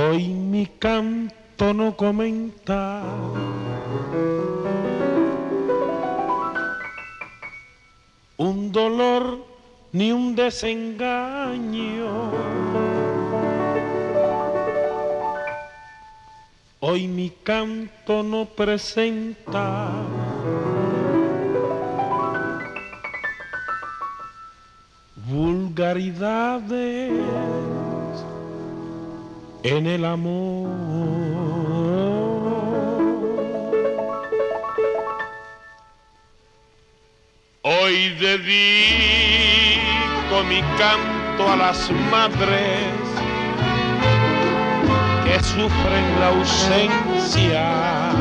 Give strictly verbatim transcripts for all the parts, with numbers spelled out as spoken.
Hoy mi canto no comenta un dolor ni un desengaño. Hoy mi canto no presenta vulgaridades en el amor. Hoy dedico mi canto a las madres que sufren la ausencia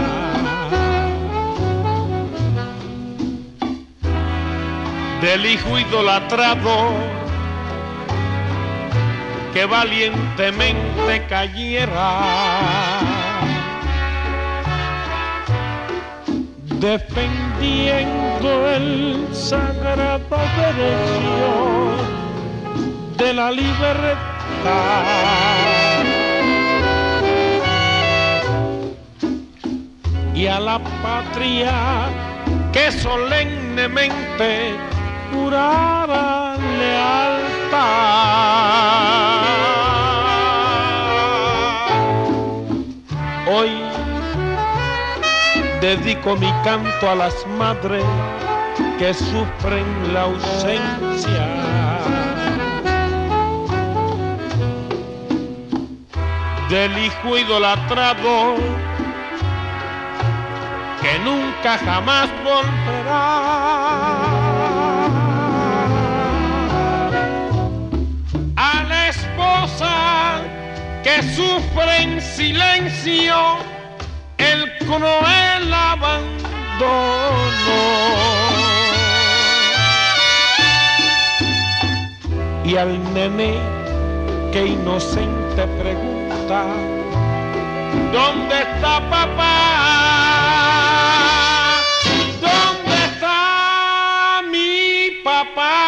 del hijo idolatrado que valientemente cayera defendiendo el sagrado derecho de la libertad. Y a la patria que solemnemente jurara lealtad. Hoy dedico mi canto a las madres que sufren la ausencia del hijo idolatrado que nunca jamás volverá. A la esposa que sufre en silencio el cruel abandono. Y al nene que inocente pregunta: ¿dónde está papá? ¿Dónde está mi papá?